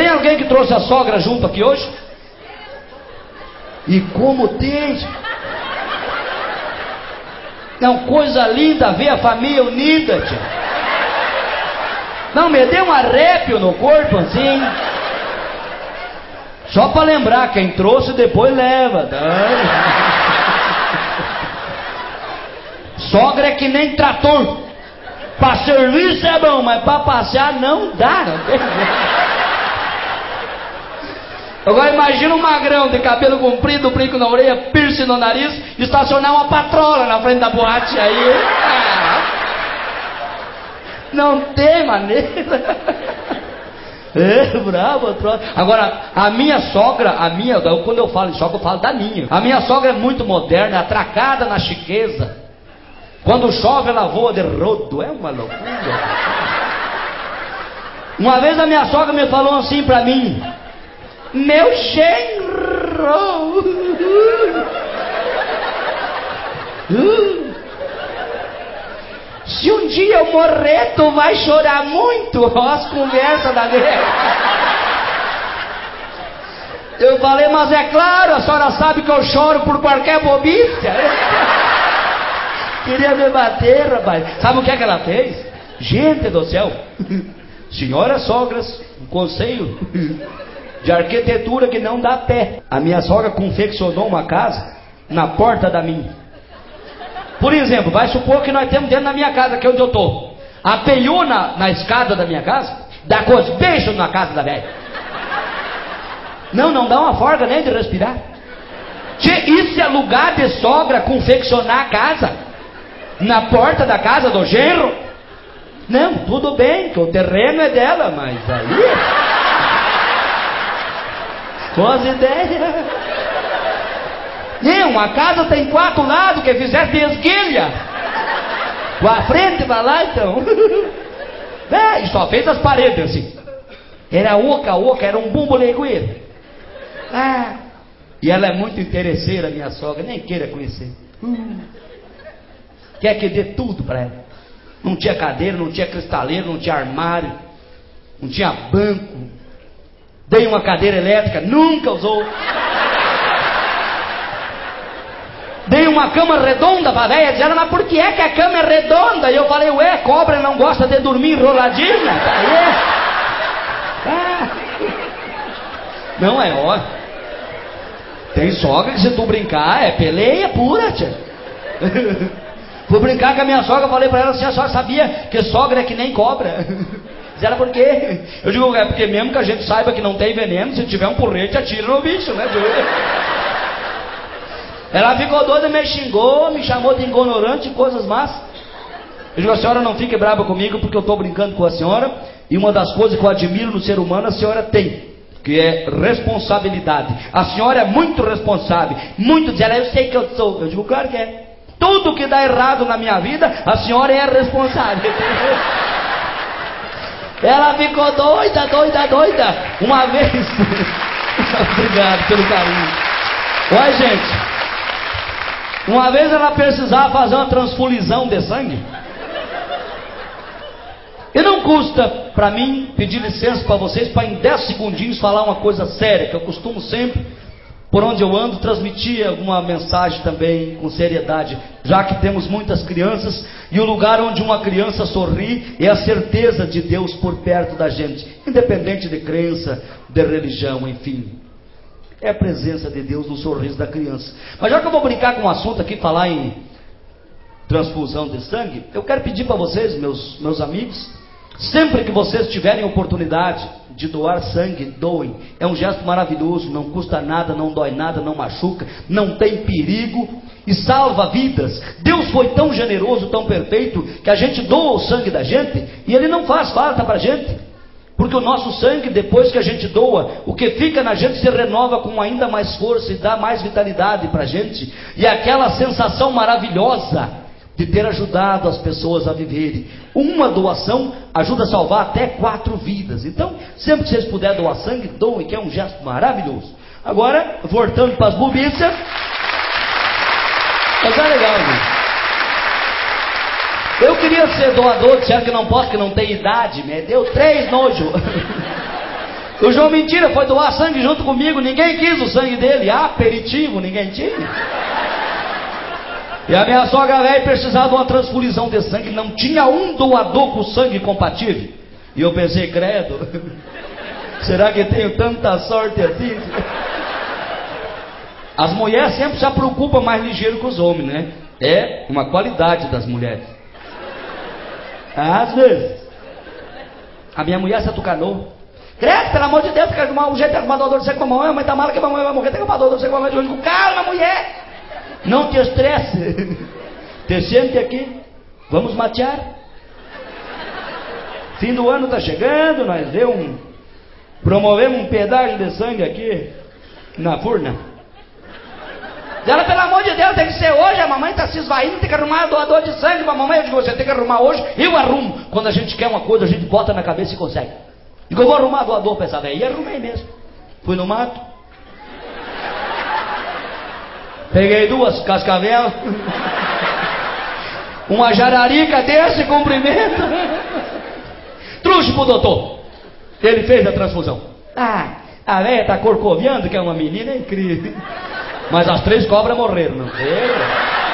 alguém que trouxe a sogra junto aqui hoje? E como tem? Não, coisa linda ver a família unida, tia. Não, me deu um arrepio no corpo, assim. Só pra lembrar, quem trouxe depois leva. Sogra é que nem trator. Pra serviço é bom, mas pra passear não dá. Não tem jeito. Agora imagina um magrão de cabelo comprido, brinco na orelha, piercing no nariz, estacionar uma patrola na frente da boate. Aí... não tem maneira. É bravo. Agora, a minha sogra, quando eu falo em sogra, eu falo da minha. A minha sogra é muito moderna, atracada na chiqueza. Quando chove, ela voa de rodo. É uma loucura. Uma vez a minha sogra me falou assim pra mim: meu genro, se um dia eu morrer, tu vai chorar muito. Olha as conversas da minha. Eu falei, mas é claro, a senhora sabe que eu choro por qualquer bobice. Queria me bater, rapaz. Sabe o que é que ela fez? Gente do céu. Senhoras sogras, um conselho de arquitetura que não dá pé. A minha sogra confeccionou uma casa na porta da minha. Por exemplo, vai supor que nós temos dentro da minha casa, que é onde eu estou. Apenhou na escada da minha casa, dá com os beijos na casa da velha. Não dá uma folga nem de respirar. Isso é lugar de sogra confeccionar a casa? Na porta da casa do genro? Não, tudo bem, que o terreno é dela, mas aí... com as ideias. Não, a casa tem 4 lados, que fizesse de esguilha. Pra frente, pra lá, então. E só fez as paredes assim. Era oca, era um bumbo legueiro. E ela é muito interesseira, minha sogra, nem queira conhecer. Quer que dê tudo pra ela. Não tinha cadeira, não tinha cristaleiro, não tinha armário, não tinha banco. Dei uma cadeira elétrica, nunca usou. Dei uma cama redonda pra velha, dizendo, mas por que é que a cama é redonda? E eu falei, ué, cobra não gosta de dormir enroladinha? Não é, ó. Tem sogra que se tu brincar, é peleia pura, tia. Fui brincar com a minha sogra, falei pra ela assim, a senhora sabia que sogra é que nem cobra? Diz ela, por quê? Eu digo, é porque mesmo que a gente saiba que não tem veneno, se tiver um porrete, atira no bicho, né? Ela ficou doida, me xingou, me chamou de ignorante e coisas más. Eu digo, a senhora não fique brava comigo porque eu estou brincando com a senhora. E uma das coisas que eu admiro no ser humano, a senhora tem, que é responsabilidade. A senhora é muito responsável. Muito, diz ela, eu sei que eu sou. Eu digo, claro que é. Tudo que dá errado na minha vida, a senhora é responsável. Ela ficou doida. Uma vez. Obrigado pelo carinho. Olha, gente. Uma vez ela precisava fazer uma transfusão de sangue. E não custa para mim pedir licença para vocês para em 10 segundinhos falar uma coisa séria, que eu costumo sempre, por onde eu ando, transmitir alguma mensagem também com seriedade, já que temos muitas crianças, e o lugar onde uma criança sorri é a certeza de Deus por perto da gente, independente de crença, de religião, enfim. É a presença de Deus no sorriso da criança. Mas já que eu vou brincar com um assunto aqui, falar em transfusão de sangue, eu quero pedir para vocês, meus amigos, sempre que vocês tiverem oportunidade de doar sangue, doem. É um gesto maravilhoso, não custa nada, não dói nada, não machuca, não tem perigo e salva vidas. Deus foi tão generoso, tão perfeito, que a gente doa o sangue da gente e ele não faz falta para a gente. Porque o nosso sangue, depois que a gente doa, o que fica na gente se renova com ainda mais força e dá mais vitalidade para a gente. E aquela sensação maravilhosa de ter ajudado as pessoas a viverem. Uma doação ajuda a salvar até 4 vidas. Então, sempre que vocês puderem doar sangue, doem, que é um gesto maravilhoso. Agora, voltando para as bobiças. Mas é legal, gente. Eu queria ser doador, disseram que não posso, que não tem idade, me deu 3 nojo. O João Mentira foi doar sangue junto comigo, ninguém quis o sangue dele. Aperitivo, ninguém tinha. E a minha sogra velha precisava de uma transfusão de sangue, não tinha um doador com sangue compatível. E eu pensei, credo, será que tenho tanta sorte assim? As mulheres sempre se preocupam mais ligeiro que os homens, né? É uma qualidade das mulheres. Às vezes. A minha mulher se atucanou. Credo, pelo amor de Deus, quer arrumar um jeito de arrumar doador de sangue pra mamãe. A mãe tá mala que a mamãe vai morrer, tem que arrumar doador de sangue pra mamãe. Calma, mulher! Não te estresse. Te sente aqui. Vamos matear. Fim do ano tá chegando, nós promovemos um pedágio de sangue aqui na furna. Ela, pelo amor de Deus, tem que ser hoje. A mamãe tá se esvaindo, tem que arrumar doador de sangue pra mamãe. Eu digo, você tem que arrumar hoje, eu arrumo. Quando a gente quer uma coisa, a gente bota na cabeça e consegue. Digo, eu vou arrumar doador pra essa velha. E arrumei mesmo. Fui no mato. Peguei 2 cascavelas. Uma jararica desse comprimento. Trouxe pro doutor. Ele fez a transfusão. A velha tá corcoviando, que é uma menina incrível. Mas as 3 cobras morreram, não sei.